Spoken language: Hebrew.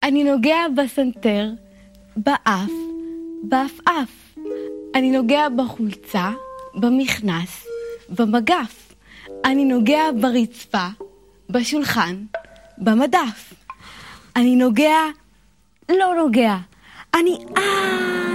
אני נוגע בסנטר, באף, באף. אני נוגע בחולצה, במכנס, במגף. אני נוגע ברצפה, בשולחן, במדף. אני נוגע, לא נוגע. אני